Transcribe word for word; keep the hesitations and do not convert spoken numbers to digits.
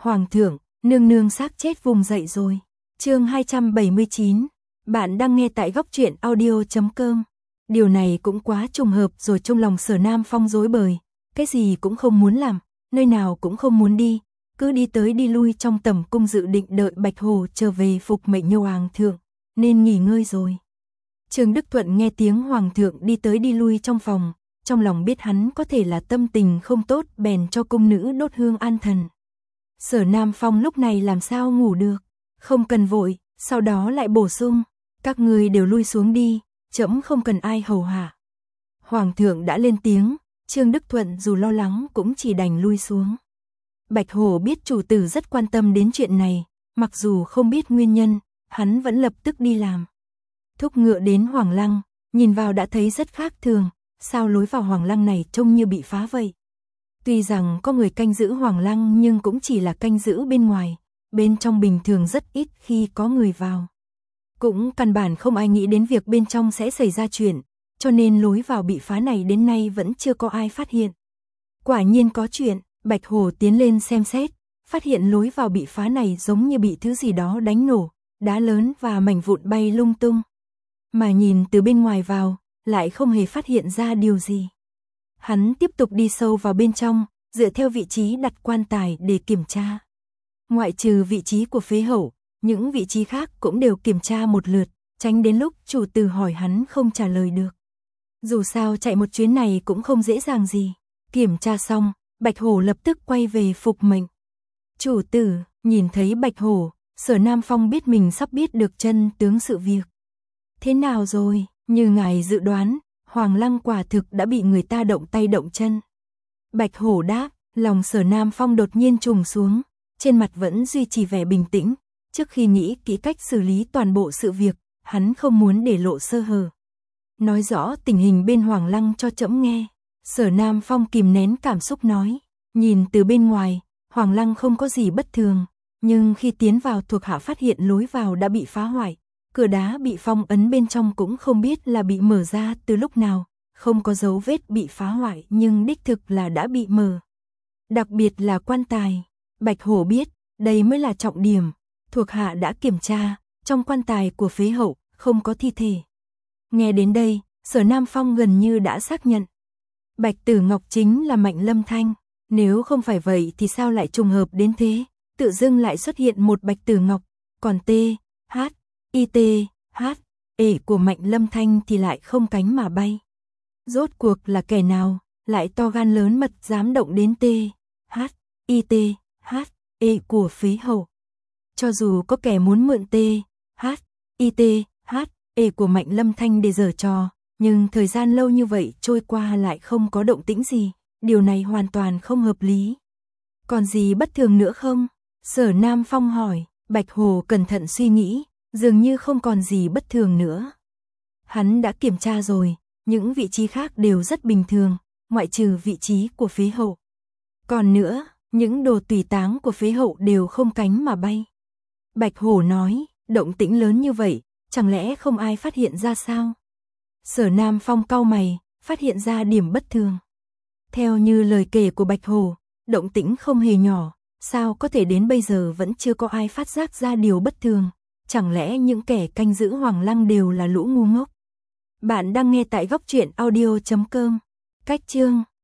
Hoàng thượng, nương nương xác chết vùng dậy rồi. Chương hai trăm bảy mươi chín. Bạn đang nghe tại góc truyện audio chấm com. Điều này cũng quá trùng hợp rồi, trong lòng Sở Nam Phong rối bời, cái gì cũng không muốn làm, nơi nào cũng không muốn đi, cứ đi tới đi lui trong tầm cung dự định đợi Bạch Hồ trở về phục mệnh như hoàng thượng, nên nghỉ ngơi rồi. Trương Đức Thuận nghe tiếng hoàng thượng đi tới đi lui trong phòng, trong lòng biết hắn có thể là tâm tình không tốt, bèn cho cung nữ đốt hương an thần. Sở Nam Phong lúc này làm sao ngủ được, không cần vội, sau đó lại bổ sung, các người đều lui xuống đi, trẫm không cần ai hầu hạ. Hoàng thượng đã lên tiếng, Trương Đức Thuận dù lo lắng cũng chỉ đành lui xuống. Bạch Hổ biết chủ tử rất quan tâm đến chuyện này, mặc dù không biết nguyên nhân, hắn vẫn lập tức đi làm. Thúc ngựa đến Hoàng Lăng, nhìn vào đã thấy rất khác thường, sao lối vào Hoàng Lăng này trông như bị phá vậy. Tuy rằng có người canh giữ Hoàng Lăng nhưng cũng chỉ là canh giữ bên ngoài, bên trong bình thường rất ít khi có người vào. Cũng căn bản không ai nghĩ đến việc bên trong sẽ xảy ra chuyện, cho nên lối vào bị phá này đến nay vẫn chưa có ai phát hiện. Quả nhiên có chuyện, Bạch Hổ tiến lên xem xét, phát hiện lối vào bị phá này giống như bị thứ gì đó đánh nổ, đá lớn và mảnh vụn bay lung tung. Mà nhìn từ bên ngoài vào, lại không hề phát hiện ra điều gì. Hắn tiếp tục đi sâu vào bên trong, dựa theo vị trí đặt quan tài để kiểm tra. Ngoại trừ vị trí của phế hậu, những vị trí khác cũng đều kiểm tra một lượt, tránh đến lúc chủ tử hỏi hắn không trả lời được. Dù sao chạy một chuyến này cũng không dễ dàng gì. Kiểm tra xong, Bạch Hổ lập tức quay về phục mệnh. Chủ tử, nhìn thấy Bạch Hổ, Sở Nam Phong biết mình sắp biết được chân tướng sự việc. Thế nào rồi, như ngài dự đoán, Hoàng Lăng quả thực đã bị người ta động tay động chân. Bạch Hổ đáp, lòng Sở Nam Phong đột nhiên trùng xuống, trên mặt vẫn duy trì vẻ bình tĩnh, trước khi nghĩ kỹ cách xử lý toàn bộ sự việc, hắn không muốn để lộ sơ hở. Nói rõ tình hình bên Hoàng Lăng cho trẫm nghe. Sở Nam Phong kìm nén cảm xúc nói, nhìn từ bên ngoài, Hoàng Lăng không có gì bất thường, nhưng khi tiến vào thuộc hạ phát hiện lối vào đã bị phá hoại, cửa đá bị phong ấn bên trong cũng không biết là bị mở ra từ lúc nào, không có dấu vết bị phá hoại nhưng đích thực là đã bị mở. Đặc biệt là quan tài, Bạch Hổ biết, đây mới là trọng điểm, thuộc hạ đã kiểm tra, trong quan tài của phế hậu, không có thi thể. Nghe đến đây, Sở Nam Phong gần như đã xác nhận. Bạch Tử Ngọc chính là Mạnh Lâm Thanh, nếu không phải vậy thì sao lại trùng hợp đến thế, tự dưng lại xuất hiện một Bạch Tử Ngọc, còn T, H, I T, H, E của Mạnh Lâm Thanh thì lại không cánh mà bay. Rốt cuộc là kẻ nào, lại to gan lớn mật dám động đến T, H, I T, H, E của phế hậu. Cho dù có kẻ muốn mượn T, H, I T, H, E của Mạnh Lâm Thanh để giở trò, nhưng thời gian lâu như vậy trôi qua lại không có động tĩnh gì, điều này hoàn toàn không hợp lý. Còn gì bất thường nữa không? Sở Nam Phong hỏi. Bạch Hồ cẩn thận suy nghĩ, dường như không còn gì bất thường nữa. Hắn đã kiểm tra rồi, những vị trí khác đều rất bình thường, ngoại trừ vị trí của phế hậu. Còn nữa, những đồ tùy táng của phế hậu đều không cánh mà bay. Bạch Hổ nói, động tĩnh lớn như vậy, chẳng lẽ không ai phát hiện ra sao? Sở Nam Phong cau mày, phát hiện ra điểm bất thường. Theo như lời kể của Bạch Hổ, động tĩnh không hề nhỏ, sao có thể đến bây giờ vẫn chưa có ai phát giác ra điều bất thường? Chẳng lẽ những kẻ canh giữ Hoàng Lăng đều là lũ ngu ngốc? Bạn đang nghe tại góc truyện audio chấm com. Cách chương